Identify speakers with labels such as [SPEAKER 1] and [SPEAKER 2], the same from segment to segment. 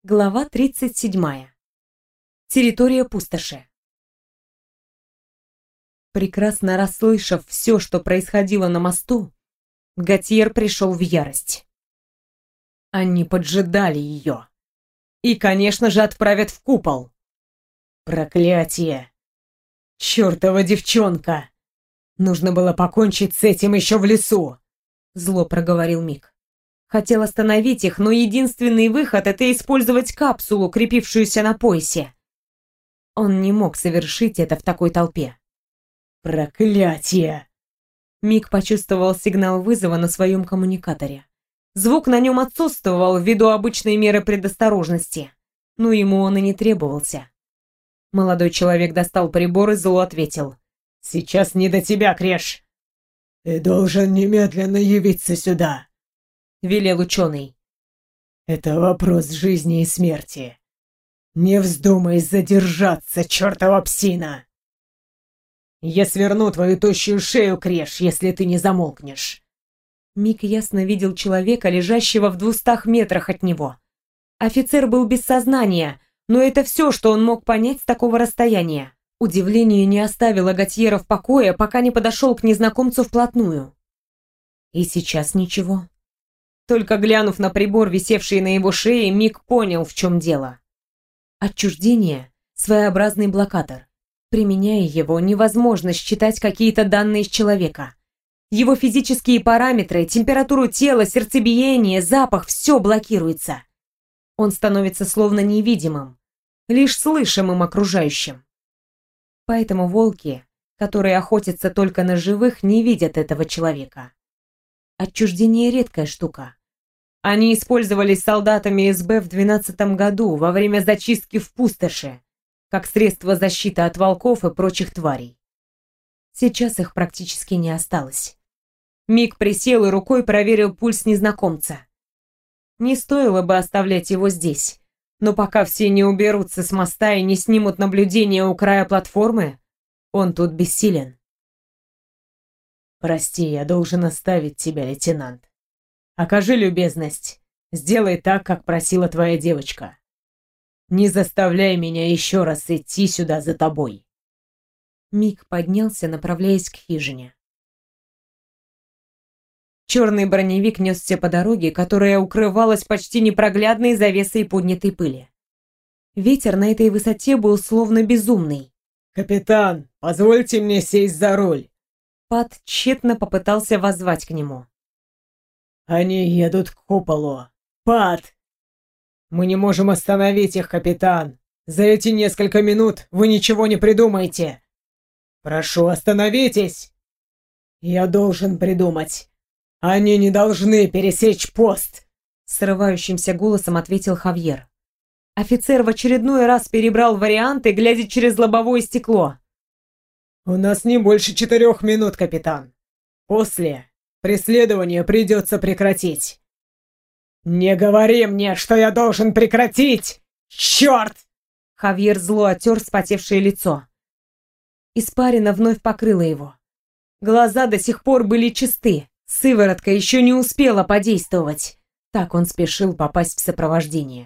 [SPEAKER 1] Глава 37. Территория пустоши. Прекрасно расслышав все, что происходило на мосту, Готьер пришел в ярость. Они поджидали ее. И, конечно же, отправят в купол. Проклятие! Чёртова девчонка! Нужно было покончить с этим еще в лесу, зло проговорил Мик. Хотел остановить их, но единственный выход — это использовать капсулу, крепившуюся на поясе. Он не мог совершить это в такой толпе. Проклятие! Мик почувствовал сигнал вызова на своем коммуникаторе. Звук на нем отсутствовал ввиду обычной меры предосторожности, но ему он и не требовался. Молодой человек достал прибор и зло ответил. «Сейчас не до тебя, Креш!»
[SPEAKER 2] «Ты должен немедленно явиться сюда», —
[SPEAKER 1] велел ученый.
[SPEAKER 2] «Это вопрос жизни и смерти. Не вздумай задержаться, чертова псина!»
[SPEAKER 1] «Я сверну твою тощую шею, Креш, если ты не замолкнешь!» Мик ясно видел человека, лежащего в 200 метрах от него. Офицер был без сознания, но это все, что он мог понять с такого расстояния. Удивление не оставило Готьера в покое, пока не подошел к незнакомцу вплотную. И сейчас ничего. Только глянув на прибор, висевший на его шее, Мик понял, в чем дело. Отчуждение — своеобразный блокатор. Применяя его, невозможно считать какие-то данные с человека. Его физические параметры, температуру тела, сердцебиение, запах — все блокируется. Он становится словно невидимым, лишь слышимым окружающим. Поэтому волки, которые охотятся только на живых, не видят этого человека. Отчуждение — редкая штука. Они использовались солдатами СБ в 12 году во время зачистки в пустоши, как средство защиты от волков и прочих тварей. Сейчас их практически не осталось. Мик присел и рукой проверил пульс незнакомца. Не стоило бы оставлять его здесь, но пока все не уберутся с моста и не снимут наблюдение у края платформы, он тут бессилен. «Прости, я должен оставить тебя, лейтенант. Окажи любезность, сделай так, как просила твоя девочка. Не заставляй меня еще раз идти сюда за тобой». Мик поднялся, направляясь к хижине. Черный броневик несся по дороге, которая укрывалась почти непроглядной завесой поднятой пыли. Ветер на этой высоте был словно безумный.
[SPEAKER 2] «Капитан, позвольте мне сесть за руль».
[SPEAKER 1] Пат тщетно попытался воззвать к нему.
[SPEAKER 2] «Они едут к куполу. Пат! Мы не можем остановить их, капитан. За эти несколько минут вы ничего не придумаете. Прошу, остановитесь. Я должен придумать. Они не должны пересечь пост», — срывающимся голосом ответил Хавьер.
[SPEAKER 1] Офицер в очередной раз перебрал варианты, глядя через лобовое стекло.
[SPEAKER 2] «У нас не больше 4 минут, капитан. После преследование придется прекратить». «Не говори мне, что я должен прекратить! Черт!»
[SPEAKER 1] Хавьер зло оттер вспотевшее лицо. Испарина вновь покрыла его. Глаза до сих пор были чисты. Сыворотка еще не успела подействовать. Так он спешил попасть в сопровождение.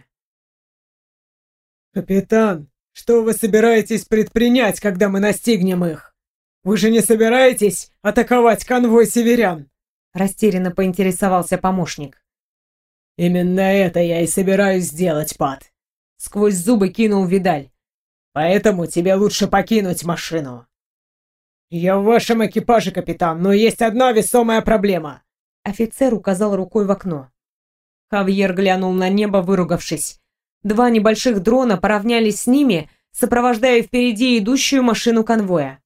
[SPEAKER 2] «Капитан, что вы собираетесь предпринять, когда мы настигнем их? Вы же не собираетесь атаковать конвой северян?»
[SPEAKER 1] Растерянно поинтересовался помощник.
[SPEAKER 2] «Именно это я и собираюсь сделать, Пат», — сквозь зубы кинул Видаль. «Поэтому тебе лучше покинуть машину». «Я в вашем экипаже, капитан, но есть одна весомая проблема».
[SPEAKER 1] Офицер указал рукой в окно. Хавьер глянул на небо, выругавшись. 2 небольших дрона поравнялись с ними, сопровождая впереди идущую машину конвоя.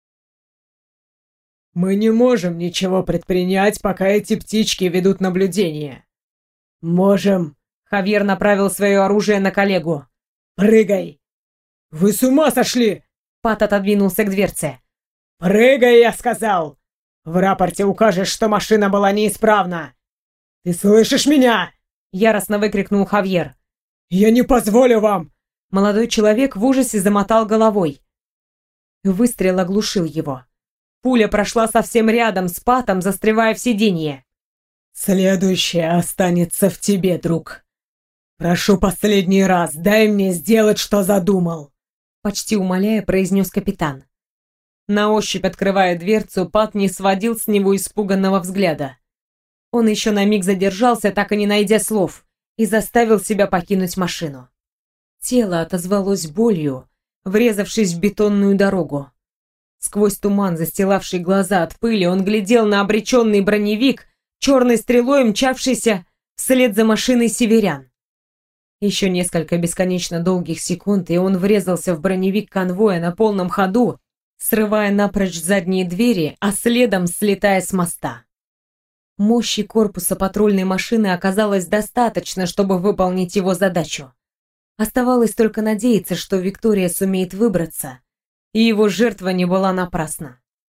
[SPEAKER 2] «Мы не можем ничего предпринять, пока эти птички ведут наблюдение». «Можем».
[SPEAKER 1] Хавьер направил свое оружие на коллегу.
[SPEAKER 2] «Прыгай!» «Вы с ума сошли?»
[SPEAKER 1] Пат отодвинулся к дверце.
[SPEAKER 2] «Прыгай, я сказал! В рапорте укажешь, что машина была неисправна! Ты слышишь меня?»
[SPEAKER 1] Яростно выкрикнул Хавьер.
[SPEAKER 2] «Я не позволю вам!»
[SPEAKER 1] Молодой человек в ужасе замотал головой. Выстрел оглушил его. Пуля прошла совсем рядом с Патом, застревая в сиденье.
[SPEAKER 2] «Следующее останется в тебе, друг. «Прошу последний раз, дай мне сделать, что задумал!»
[SPEAKER 1] Почти умоляя, произнес капитан. На ощупь открывая дверцу, Пат не сводил с него испуганного взгляда. Он еще на миг задержался, так и не найдя слов, и заставил себя покинуть машину. Тело отозвалось болью, врезавшись в бетонную дорогу. Сквозь туман, застилавший глаза от пыли, он глядел на обреченный броневик, черной стрелой мчавшийся вслед за машиной северян. Еще несколько бесконечно долгих секунд, и он врезался в броневик конвоя на полном ходу, срывая напрочь задние двери, а следом слетая с моста. Мощи корпуса патрульной машины оказалось достаточно, чтобы выполнить его задачу. Оставалось только надеяться, что Виктория сумеет выбраться, и его жертва не была напрасна.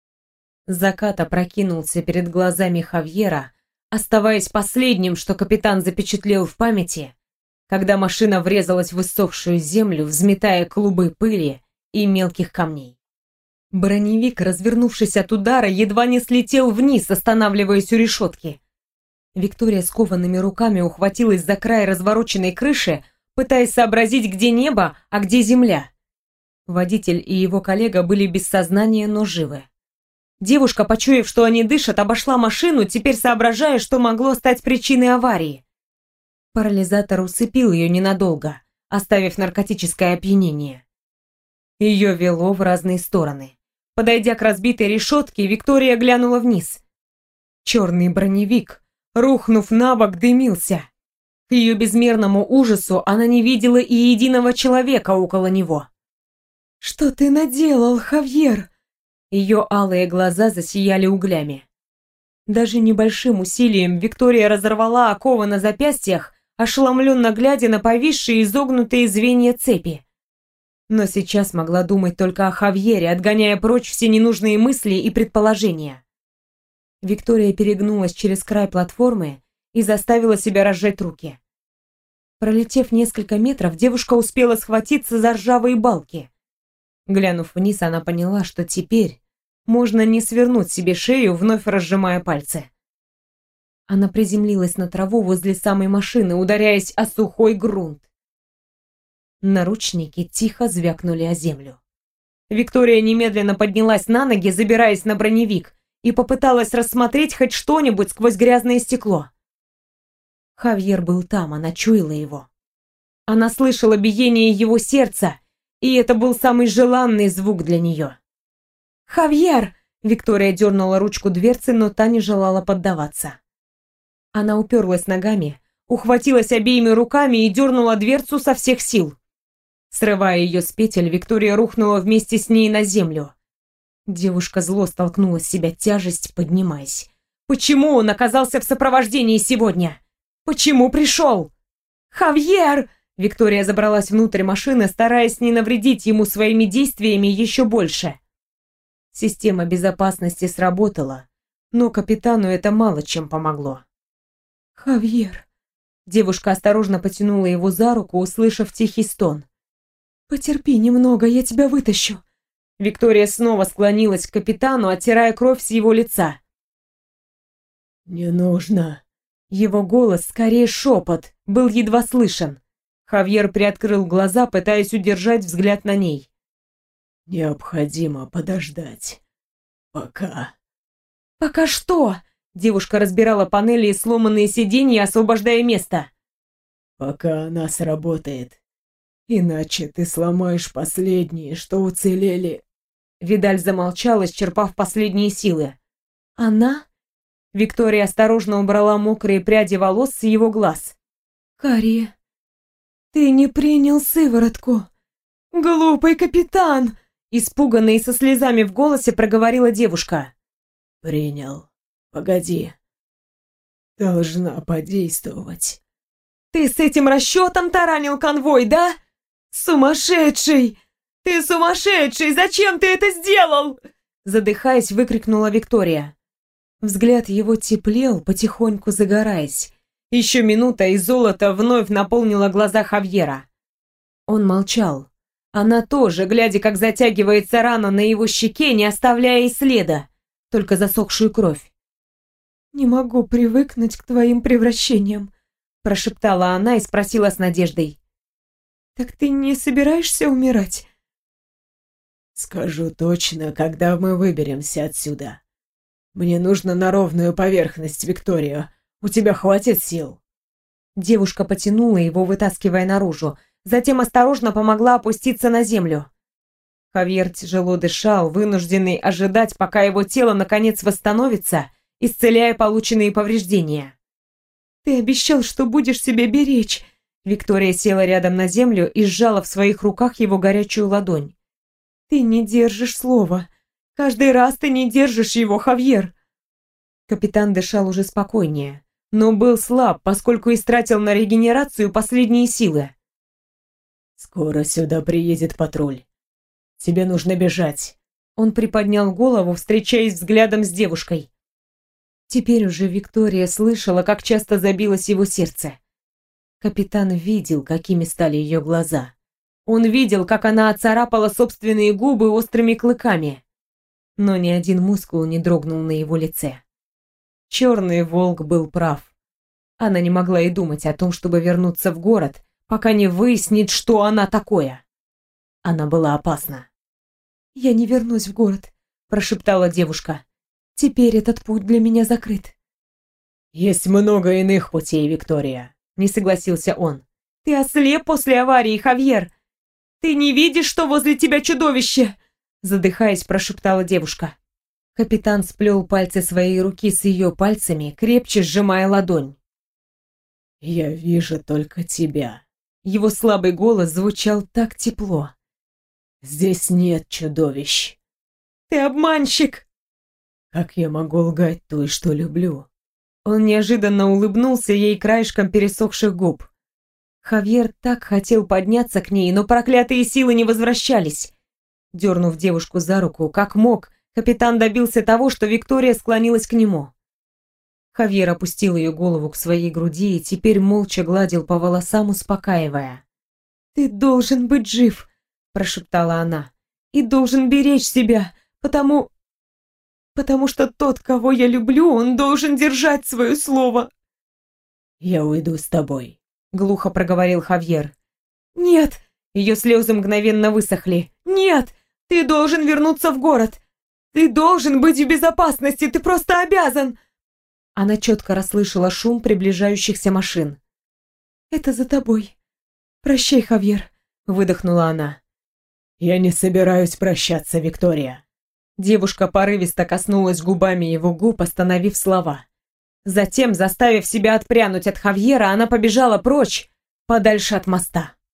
[SPEAKER 1] Закат опрокинулся перед глазами Хавьера, оставаясь последним, что капитан запечатлел в памяти, когда машина врезалась в иссохшую землю, взметая клубы пыли и мелких камней. Броневик, развернувшись от удара, едва не слетел вниз, останавливаясь у решетки. Виктория скованными руками ухватилась за край развороченной крыши, пытаясь сообразить, где небо, а где земля. Водитель и его коллега были без сознания, но живы. Девушка, почуяв, что они дышат, обошла машину, теперь соображая, что могло стать причиной аварии. Парализатор усыпил ее ненадолго, оставив наркотическое опьянение. Ее вело в разные стороны. Подойдя к разбитой решетке, Виктория глянула вниз. Черный броневик, рухнув на бок, дымился. К ее безмерному ужасу она не видела и единого человека около него. «Что ты наделал, Хавьер?» Ее алые глаза засияли углями. Даже небольшим усилием Виктория разорвала оковы на запястьях, ошеломленно глядя на повисшие изогнутые звенья цепи. Но сейчас могла думать только о Хавьере, отгоняя прочь все ненужные мысли и предположения. Виктория перегнулась через край платформы и заставила себя разжать руки. Пролетев несколько метров, девушка успела схватиться за ржавые балки. Глянув вниз, она поняла, что теперь можно не свернуть себе шею, вновь разжимая пальцы. Она приземлилась на траву возле самой машины, ударяясь о сухой грунт. Наручники тихо звякнули о землю. Виктория немедленно поднялась на ноги, забираясь на броневик, и попыталась рассмотреть хоть что-нибудь сквозь грязное стекло. Хавьер был там, она чуяла его. Она слышала биение его сердца, и это был самый желанный звук для нее. «Хавьер!» — Виктория дернула ручку дверцы, но та не желала поддаваться. Она уперлась ногами, ухватилась обеими руками и дернула дверцу со всех сил. Срывая ее с петель, Виктория рухнула вместе с ней на землю. Девушка зло столкнула с себя тяжесть, поднимаясь. Почему он оказался в сопровождении сегодня? Почему пришел? «Хавьер!» Виктория забралась внутрь машины, стараясь не навредить ему своими действиями еще больше. Система безопасности сработала, но капитану это мало чем помогло. «Хавьер!» Девушка осторожно потянула его за руку, услышав тихий стон. «Потерпи немного, я тебя вытащу». Виктория снова склонилась к капитану, оттирая кровь с его лица.
[SPEAKER 2] «Не нужно».
[SPEAKER 1] Его голос, скорее шепот, был едва слышен. Хавьер приоткрыл глаза, пытаясь удержать взгляд на ней.
[SPEAKER 2] «Необходимо подождать. Пока».
[SPEAKER 1] «Пока что?» Девушка разбирала панели и сломанные сиденья, освобождая место.
[SPEAKER 2] «Пока она сработает. Иначе ты сломаешь последние, что уцелели».
[SPEAKER 1] Видаль замолчал, исчерпав последние силы. «Она?» Виктория осторожно убрала мокрые пряди волос с его глаз. «Кари, ты не принял сыворотку. Глупый капитан!» Испуганно и со слезами в голосе проговорила девушка.
[SPEAKER 2] «Принял. Погоди. Должна подействовать».
[SPEAKER 1] «Ты с этим расчетом таранил конвой, да? Сумасшедший! Ты сумасшедший! Зачем ты это сделал?» Задыхаясь, выкрикнула Виктория. Взгляд его теплел, потихоньку загораясь. Еще минута, и золото вновь наполнило глаза Хавьера. Он молчал. Она тоже, глядя, как затягивается рана на его щеке, не оставляя и следа, только засохшую кровь. «Не могу привыкнуть к твоим превращениям», прошептала она и спросила с надеждой. «Так ты не собираешься умирать?»
[SPEAKER 2] «Скажу точно, когда мы выберемся отсюда. Мне нужно на ровную поверхность, Виктория. У тебя хватит сил?»
[SPEAKER 1] Девушка потянула его, вытаскивая наружу, затем осторожно помогла опуститься на землю. Хавьер тяжело дышал, вынужденный ожидать, пока его тело наконец восстановится, исцеляя полученные повреждения. «Ты обещал, что будешь себя беречь!» Виктория села рядом на землю и сжала в своих руках его горячую ладонь. «Ты не держишь слова. Каждый раз ты не держишь его, Хавьер!» Капитан дышал уже спокойнее, но был слаб, поскольку истратил на регенерацию последние силы.
[SPEAKER 2] «Скоро сюда приедет патруль. Тебе нужно бежать».
[SPEAKER 1] Он приподнял голову, встречаясь взглядом с девушкой. Теперь уже Виктория слышала, как часто забилось его сердце. Капитан видел, какими стали ее глаза. Он видел, как она оцарапала собственные губы острыми клыками. Но ни один мускул не дрогнул на его лице. Черный волк был прав. Она не могла и думать о том, чтобы вернуться в город, пока не выяснит, что она такое. Она была опасна. «Я не вернусь в город», – прошептала девушка. «Теперь этот путь для меня закрыт».
[SPEAKER 2] «Есть много иных путей, Виктория», – не согласился он.
[SPEAKER 1] «Ты ослеп после аварии, Хавьер! Ты не видишь, что возле тебя чудовище?» Задыхаясь, прошептала девушка. Капитан сплел пальцы своей руки с ее пальцами, крепче сжимая ладонь.
[SPEAKER 2] «Я вижу только тебя».
[SPEAKER 1] Его слабый голос звучал так тепло.
[SPEAKER 2] «Здесь нет чудовищ».
[SPEAKER 1] «Ты обманщик!»
[SPEAKER 2] «Как я могу лгать той, что люблю?»
[SPEAKER 1] Он неожиданно улыбнулся ей краешком пересохших губ. Хавьер так хотел подняться к ней, но проклятые силы не возвращались. Дернув девушку за руку, как мог, капитан добился того, что Виктория склонилась к нему. Хавьер опустил ее голову к своей груди и теперь молча гладил по волосам, успокаивая. «Ты должен быть жив!» – прошептала она. «И должен беречь себя, потому что тот, кого я люблю, он должен держать свое слово!»
[SPEAKER 2] «Я уйду с тобой», –
[SPEAKER 1] глухо проговорил Хавьер. «Нет!» – ее слезы мгновенно высохли. «Нет! Ты должен вернуться в город! Ты должен быть в безопасности! Ты просто обязан!» Она четко расслышала шум приближающихся машин. «Это за тобой. Прощай, Хавьер», – выдохнула она.
[SPEAKER 2] «Я не собираюсь прощаться, Виктория».
[SPEAKER 1] Девушка порывисто коснулась губами его губ, остановив слова. Затем, заставив себя отпрянуть от Хавьера, она побежала прочь, подальше от моста.